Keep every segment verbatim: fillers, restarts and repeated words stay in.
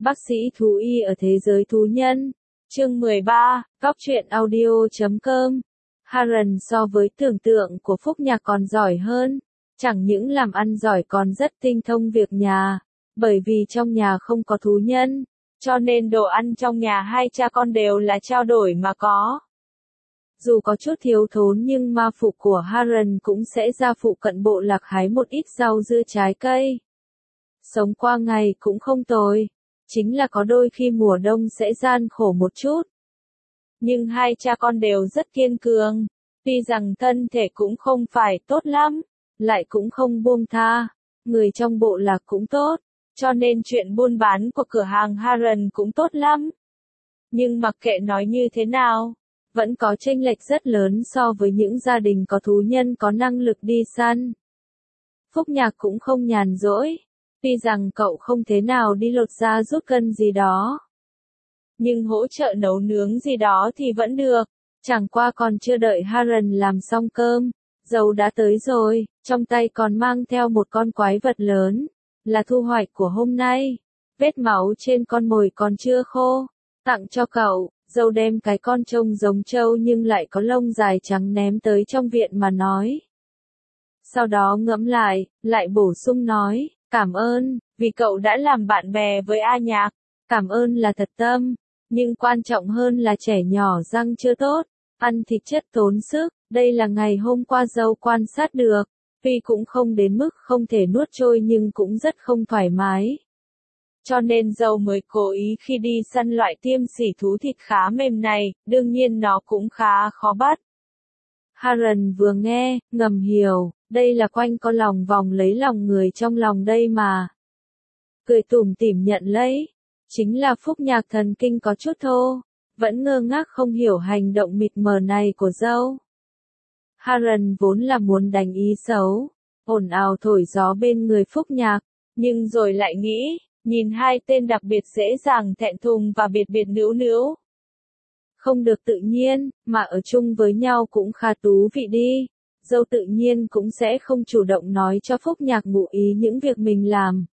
Bác sĩ thú y ở thế giới thú nhân. Chương mười ba, Góc truyện audio chấm com. Haran so với tưởng tượng của Phúc Nhạc còn giỏi hơn, chẳng những làm ăn giỏi còn rất tinh thông việc nhà, bởi vì trong nhà không có thú nhân, cho nên đồ ăn trong nhà hai cha con đều là trao đổi mà có. Dù có chút thiếu thốn nhưng ma phụ của Haran cũng sẽ ra phụ cận bộ lạc hái một ít rau dưa trái cây. Sống qua ngày cũng không tồi, chính là có đôi khi mùa đông sẽ gian khổ một chút. Nhưng hai cha con đều rất kiên cường, tuy rằng thân thể cũng không phải tốt lắm, lại cũng không buông tha, người trong bộ lạc cũng tốt, cho nên chuyện buôn bán của cửa hàng Haran cũng tốt lắm. Nhưng mặc kệ nói như thế nào, vẫn có chênh lệch rất lớn so với những gia đình có thú nhân có năng lực đi săn. Phúc Nhạc cũng không nhàn rỗi, tuy rằng cậu không thế nào đi lột da rút cân gì đó, nhưng hỗ trợ nấu nướng gì đó thì vẫn được. Chẳng qua còn chưa đợi Haran làm xong cơm, dâu đã tới rồi, trong tay còn mang theo một con quái vật lớn, là thu hoạch của hôm nay. Vết máu trên con mồi còn chưa khô, tặng cho cậu. Dâu đem cái con trông giống trâu nhưng lại có lông dài trắng ném tới trong viện mà nói. Sau đó ngẫm lại, lại bổ sung nói, cảm ơn, vì cậu đã làm bạn bè với A Nhạc. Cảm ơn là thật tâm, nhưng quan trọng hơn là trẻ nhỏ răng chưa tốt, ăn thịt chất tốn sức. Đây là ngày hôm qua dâu quan sát được, tuy cũng không đến mức không thể nuốt trôi nhưng cũng rất không thoải mái. Cho nên dâu mới cố ý khi đi săn loại tiêm sỉ thú thịt khá mềm này, đương nhiên nó cũng khá khó bắt. Haran vừa nghe, ngầm hiểu, đây là quanh co lòng vòng lấy lòng người trong lòng đây mà. Cười tủm tỉm nhận lấy, chính là Phúc Nhạc thần kinh có chút thô, vẫn ngơ ngác không hiểu hành động mịt mờ này của dâu. Haran vốn là muốn đánh ý xấu, ồn ào thổi gió bên người Phúc Nhạc, nhưng rồi lại nghĩ, nhìn hai tên đặc biệt dễ dàng thẹn thùng và biệt biệt nữu nữu. Không được tự nhiên, mà ở chung với nhau cũng khá thú vị đi. Dâu tự nhiên cũng sẽ không chủ động nói cho Phúc Nhạc ngụ ý những việc mình làm.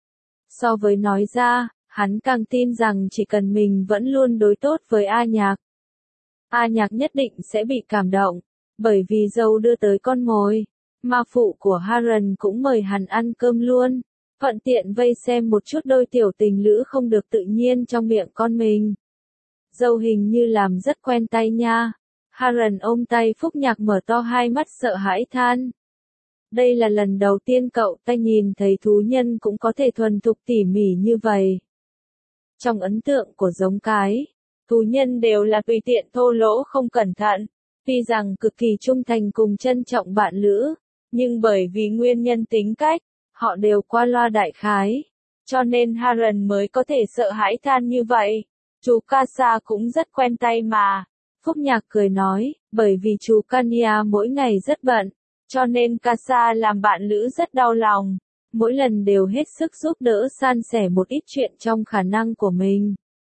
So với nói ra, hắn càng tin rằng chỉ cần mình vẫn luôn đối tốt với A Nhạc, A Nhạc nhất định sẽ bị cảm động, bởi vì dâu đưa tới con mồi. Ma phụ của Haran cũng mời hắn ăn cơm luôn. Thuận tiện vây xem một chút đôi tiểu tình lữ không được tự nhiên trong miệng con mình. Dâu hình như làm rất quen tay nha. Haran ôm tay Phúc Nhạc mở to hai mắt sợ hãi than. Đây là lần đầu tiên cậu ta nhìn thấy thú nhân cũng có thể thuần thục tỉ mỉ như vậy. Trong ấn tượng của giống cái, thú nhân đều là tùy tiện thô lỗ không cẩn thận. Tuy rằng cực kỳ trung thành cùng trân trọng bạn lữ, nhưng bởi vì nguyên nhân tính cách, họ đều qua loa đại khái, cho nên Haran mới có thể sợ hãi than như vậy. Chú Casa cũng rất quen tay mà. Phúc Nhạc cười nói, bởi vì chú Kania mỗi ngày rất bận, cho nên Casa làm bạn lữ rất đau lòng, mỗi lần đều hết sức giúp đỡ san sẻ một ít chuyện trong khả năng của mình.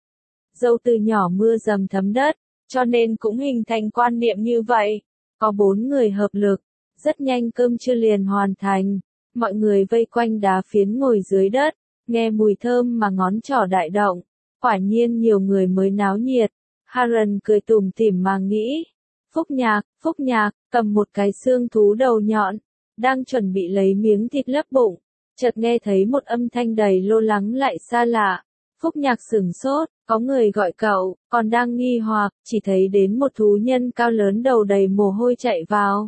Dâu từ nhỏ mưa dầm thấm đất, cho nên cũng hình thành quan niệm như vậy. Có bốn người hợp lực, rất nhanh cơm trưa liền hoàn thành. Mọi người vây quanh đá phiến ngồi dưới đất, nghe mùi thơm mà ngón trỏ đại động. Quả nhiên nhiều người mới náo nhiệt. Haran cười tủm tỉm mà nghĩ. Phúc Nhạc, Phúc Nhạc, cầm một cái xương thú đầu nhọn, đang chuẩn bị lấy miếng thịt lấp bụng. Chợt nghe thấy một âm thanh đầy lo lắng lại xa lạ. Phúc Nhạc sửng sốt, có người gọi cậu, còn đang nghi hoặc, chỉ thấy đến một thú nhân cao lớn đầu đầy mồ hôi chạy vào.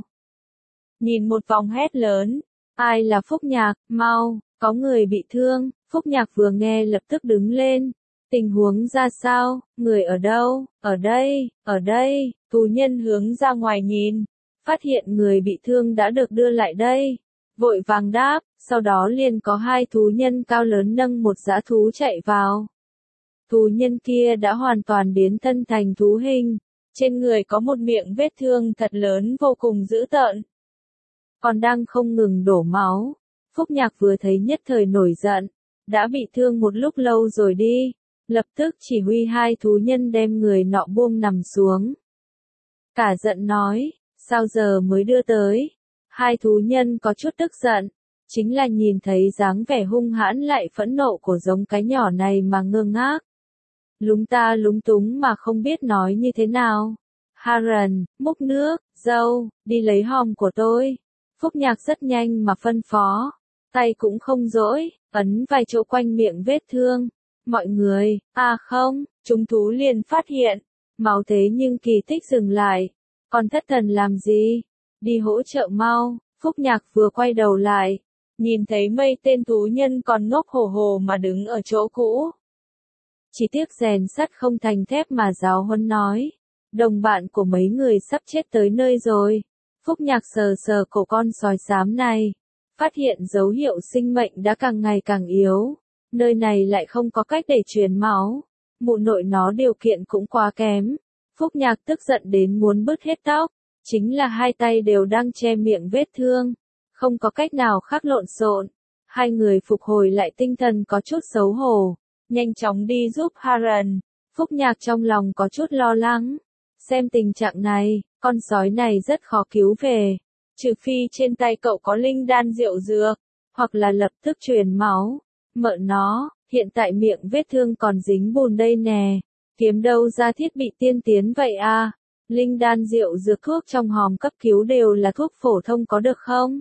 Nhìn một vòng hét lớn. Ai là Phúc Nhạc, mau, có người bị thương. Phúc Nhạc vừa nghe lập tức đứng lên. Tình huống ra sao, người ở đâu, ở đây, ở đây. Thú nhân hướng ra ngoài nhìn, phát hiện người bị thương đã được đưa lại đây. Vội vàng đáp, sau đó liền có hai thú nhân cao lớn nâng một dã thú chạy vào. Thú nhân kia đã hoàn toàn biến thân thành thú hình, trên người có một miệng vết thương thật lớn vô cùng dữ tợn, còn đang không ngừng đổ máu. Phúc Nhạc vừa thấy nhất thời nổi giận, đã bị thương một lúc lâu rồi đi, lập tức chỉ huy hai thú nhân đem người nọ buông nằm xuống. Cả giận nói, sao giờ mới đưa tới? Hai thú nhân có chút tức giận, chính là nhìn thấy dáng vẻ hung hãn lại phẫn nộ của giống cái nhỏ này mà ngơ ngác. Lúng ta lúng túng mà không biết nói như thế nào. Harren, múc nước, dâu, đi lấy hòm của tôi. Phúc Nhạc rất nhanh mà phân phó. Tay cũng không dỗi, ấn vài chỗ quanh miệng vết thương. Mọi người, à không, chúng thú liền phát hiện. Máu thế nhưng kỳ tích dừng lại. Còn thất thần làm gì? Đi hỗ trợ mau. Phúc Nhạc vừa quay đầu lại. Nhìn thấy mấy tên thú nhân còn ngốc hổ hổ mà đứng ở chỗ cũ. Chỉ tiếc rèn sắt không thành thép mà giáo huấn nói. Đồng bạn của mấy người sắp chết tới nơi rồi. Phúc Nhạc sờ sờ cổ con sói xám này. Phát hiện dấu hiệu sinh mệnh đã càng ngày càng yếu. Nơi này lại không có cách để truyền máu. Mụ nội nó điều kiện cũng quá kém. Phúc Nhạc tức giận đến muốn bứt hết tóc. Chính là hai tay đều đang che miệng vết thương. Không có cách nào khác lộn xộn. Hai người phục hồi lại tinh thần có chút xấu hổ. Nhanh chóng đi giúp Harren. Phúc Nhạc trong lòng có chút lo lắng. Xem tình trạng này, con sói này rất khó cứu về. Trừ phi trên tay cậu có linh đan rượu dược, hoặc là lập tức truyền máu. Mợ nó, hiện tại miệng vết thương còn dính bùn đây nè. Kiếm đâu ra thiết bị tiên tiến vậy à? Linh đan rượu dược thuốc trong hòm cấp cứu đều là thuốc phổ thông có được không?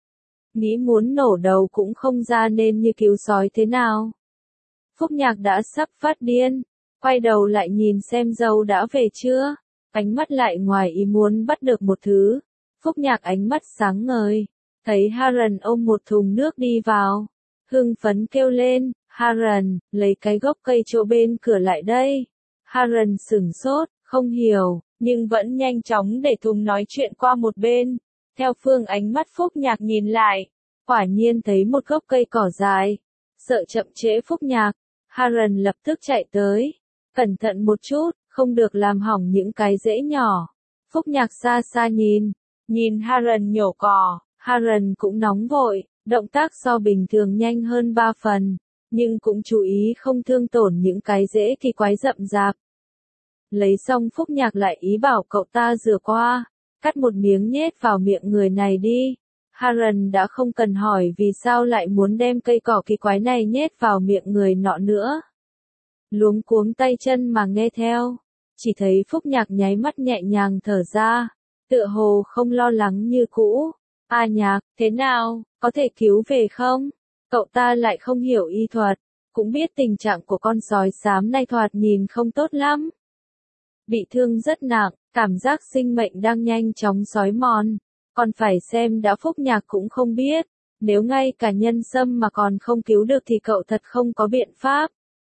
Nghĩ muốn nổ đầu cũng không ra nên như cứu sói thế nào. Phúc Nhạc đã sắp phát điên. Quay đầu lại nhìn xem dâu đã về chưa. Ánh mắt lại ngoài ý muốn bắt được một thứ. Phúc Nhạc ánh mắt sáng ngời. Thấy Harren ôm một thùng nước đi vào. Hưng phấn kêu lên. Harren, lấy cái gốc cây chỗ bên cửa lại đây. Harren sửng sốt, không hiểu, nhưng vẫn nhanh chóng để thùng nói chuyện qua một bên. Theo phương ánh mắt Phúc Nhạc nhìn lại. Quả nhiên thấy một gốc cây cỏ dài. Sợ chậm trễ Phúc Nhạc. Harren lập tức chạy tới. Cẩn thận một chút, không được làm hỏng những cái rễ nhỏ. Phúc Nhạc xa xa nhìn. Nhìn Harren nhổ cỏ. Harren cũng nóng vội. Động tác so bình thường nhanh hơn ba phần. Nhưng cũng chú ý không thương tổn những cái rễ kỳ quái rậm rạp. Lấy xong Phúc Nhạc lại ý bảo cậu ta rửa qua. Cắt một miếng nhét vào miệng người này đi. Harren đã không cần hỏi vì sao lại muốn đem cây cỏ kỳ quái này nhét vào miệng người nọ nữa. Luống cuống tay chân mà nghe theo. Chỉ thấy Phúc Nhạc nháy mắt nhẹ nhàng thở ra. Tựa hồ không lo lắng như cũ. A Nhạc, thế nào, có thể cứu về không? Cậu ta lại không hiểu y thuật. Cũng biết tình trạng của con sói xám này thoạt nhìn không tốt lắm. Bị thương rất nặng, cảm giác sinh mệnh đang nhanh chóng xói mòn. Còn phải xem đã. Phúc Nhạc cũng không biết. Nếu ngay cả nhân sâm mà còn không cứu được thì cậu thật không có biện pháp.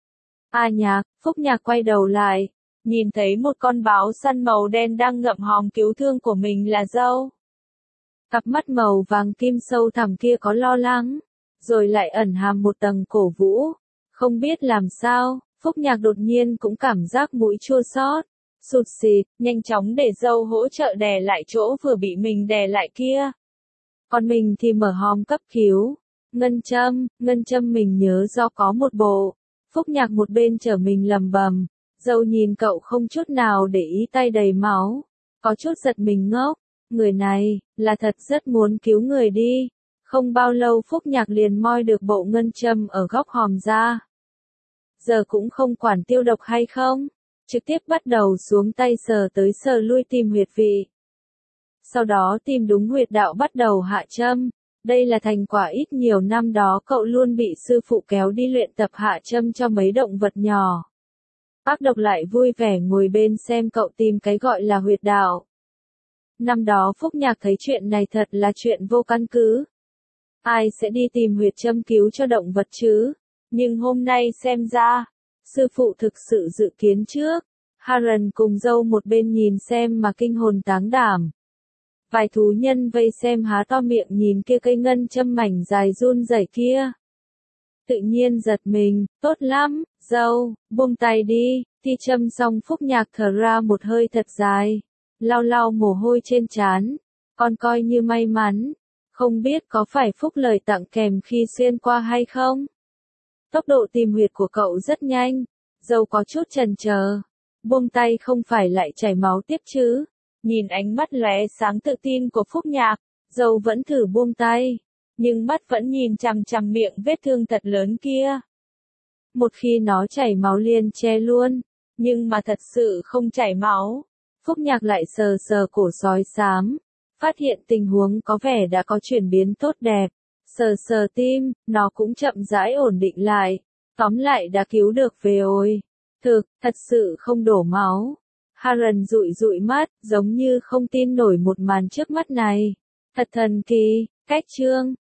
A Nhạc, Phúc Nhạc quay đầu lại. Nhìn thấy một con báo săn màu đen đang ngậm hòm cứu thương của mình là dâu. Cặp mắt màu vàng kim sâu thẳm kia có lo lắng. Rồi lại ẩn hàm một tầng cổ vũ. Không biết làm sao, Phúc Nhạc đột nhiên cũng cảm giác mũi chua xót. Sụt xịt, nhanh chóng để dâu hỗ trợ đè lại chỗ vừa bị mình đè lại kia. Còn mình thì mở hòm cấp cứu. Ngân châm, ngân châm mình nhớ do có một bộ. Phúc Nhạc một bên chở mình lầm bầm. Dâu nhìn cậu không chút nào để ý tay đầy máu. Có chút giật mình ngốc. Người này, là thật rất muốn cứu người đi. Không bao lâu Phúc Nhạc liền moi được bộ ngân châm ở góc hòm ra. Giờ cũng không quản tiêu độc hay không. Trực tiếp bắt đầu xuống tay sờ tới sờ lui tìm huyệt vị. Sau đó tìm đúng huyệt đạo bắt đầu hạ châm. Đây là thành quả ít nhiều năm đó cậu luôn bị sư phụ kéo đi luyện tập hạ châm cho mấy động vật nhỏ. Ác độc lại vui vẻ ngồi bên xem cậu tìm cái gọi là huyệt đạo. Năm đó Phúc Nhạc thấy chuyện này thật là chuyện vô căn cứ. Ai sẽ đi tìm huyệt châm cứu cho động vật chứ? Nhưng hôm nay xem ra, sư phụ thực sự dự kiến trước. Harren cùng dâu một bên nhìn xem mà kinh hồn táng đảm. Vài thú nhân vây xem há to miệng nhìn kia cây ngân châm mảnh dài run rẩy kia. Tự nhiên giật mình, tốt lắm, dâu, buông tay đi. Thi châm xong Phúc Nhạc thở ra một hơi thật dài. Lau lau mồ hôi trên trán. Còn coi như may mắn. Không biết có phải phúc lời tặng kèm khi xuyên qua hay không? Tốc độ tìm huyệt của cậu rất nhanh. Dâu có chút chần chờ. Buông tay không phải lại chảy máu tiếp chứ? Nhìn ánh mắt lóe sáng tự tin của Phúc Nhạc, dâu vẫn thử buông tay. nhưng mắt vẫn nhìn chằm chằm miệng vết thương thật lớn kia. Một khi nó chảy máu liền che luôn, nhưng mà thật sự không chảy máu. Phúc Nhạc lại sờ sờ cổ sói xám, phát hiện tình huống có vẻ đã có chuyển biến tốt đẹp. Sờ sờ tim, nó cũng chậm rãi ổn định lại. Tóm lại đã cứu được về ôi. Thực, thật sự không đổ máu. Harren dụi dụi mắt, giống như không tin nổi một màn trước mắt này. Thật thần kỳ, cách chương.